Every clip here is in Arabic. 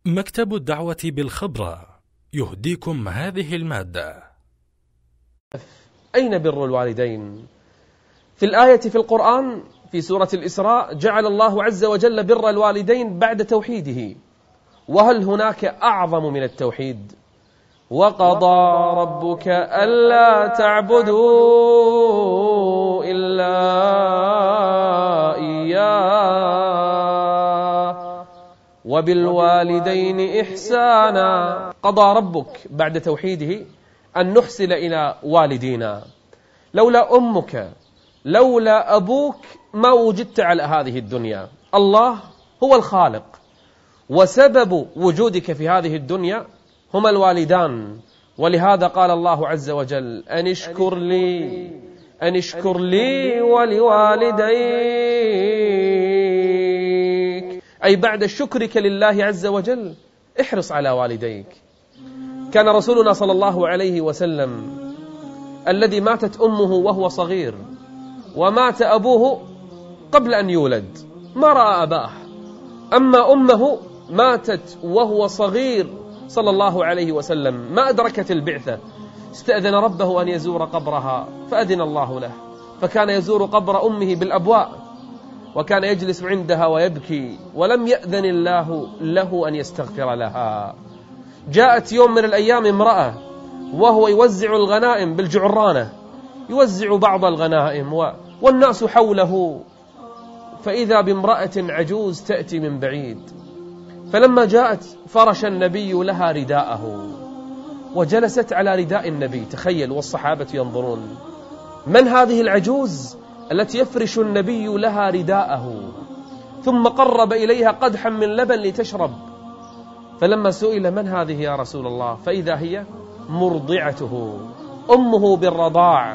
مكتب الدعوة بالخبرة يهديكم هذه المادة. أين بر الوالدين؟ في الآية في القرآن في سورة الإسراء جعل الله عز وجل بر الوالدين بعد توحيده، وهل هناك أعظم من التوحيد؟ وقضى ربك ألا تعبدوا إلا إياه وبالوالدين إحسانا. قضى ربك بعد توحيده أن نحسن إلى والدينا. لولا أمك لولا أبوك ما وجدت على هذه الدنيا. الله هو الخالق، وسبب وجودك في هذه الدنيا هما الوالدان. ولهذا قال الله عز وجل أن اشكر لي ولوالديك، أي بعد شكرك لله عز وجل احرص على والديك. كان رسولنا صلى الله عليه وسلم الذي ماتت أمه وهو صغير ومات أبوه قبل أن يولد ما رأى أباه، أما أمه ماتت وهو صغير صلى الله عليه وسلم ما أدركت البعثة، استأذن ربه أن يزور قبرها فأذن الله له، فكان يزور قبر أمه بالأبواء وكان يجلس عندها ويبكي، ولم يأذن الله له أن يستغفر لها. جاءت يوم من الأيام امرأة وهو يوزع الغنائم بالجعرانة، يوزع بعض الغنائم والناس حوله، فإذا بامرأة عجوز تأتي من بعيد، فلما جاءت فرش النبي لها رداءه وجلست على رداء النبي. تخيل والصحابة ينظرون، من هذه العجوز التي يفرش النبي لها رداءه؟ ثم قرب إليها قدحا من لبن لتشرب، فلما سئل من هذه يا رسول الله فإذا هي مرضعته، أمه بالرضاع.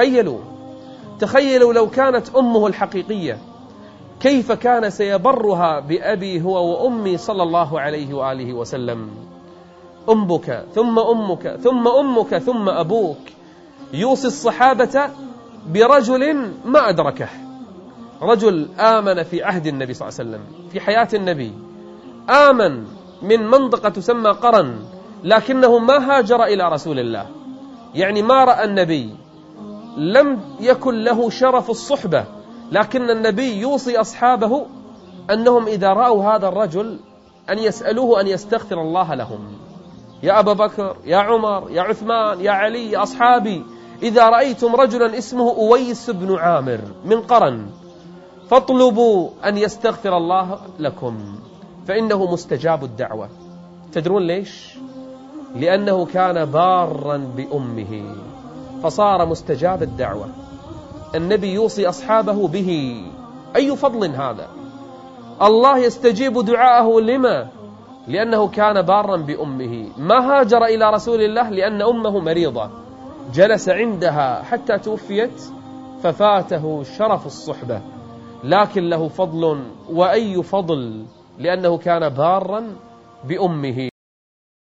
تخيلوا لو كانت أمه الحقيقية كيف كان سيبرها بأبي هو وأمي صلى الله عليه وآله وسلم. أمك ثم أمك ثم أمك ثم أبوك. يوصي الصحابة برجل ما أدركه، رجل آمن في عهد النبي صلى الله عليه وسلم في حياة النبي، آمن من منطقة تسمى قرن، لكنه ما هاجر إلى رسول الله، يعني ما رأى النبي، لم يكن له شرف الصحبة، لكن النبي يوصي أصحابه أنهم إذا رأوا هذا الرجل أن يسألوه أن يستغفر الله لهم. يا أبا بكر يا عمر يا عثمان يا علي يا أصحابي، إذا رأيتم رجلا اسمه أويس بن عامر من قرن فاطلبوا أن يستغفر الله لكم فإنه مستجاب الدعوة. تدرون ليش؟ لأنه كان بارا بأمه فصار مستجاب الدعوة. النبي يوصي أصحابه به، أي فضل هذا! الله يستجيب دعاءه لما؟ لأنه كان بارا بأمه. ما هاجر إلى رسول الله لأن أمه مريضة، جلس عندها حتى توفيت ففاته شرف الصحبة، لكن له فضل، وأي فضل، لأنه كان بارا بأمه.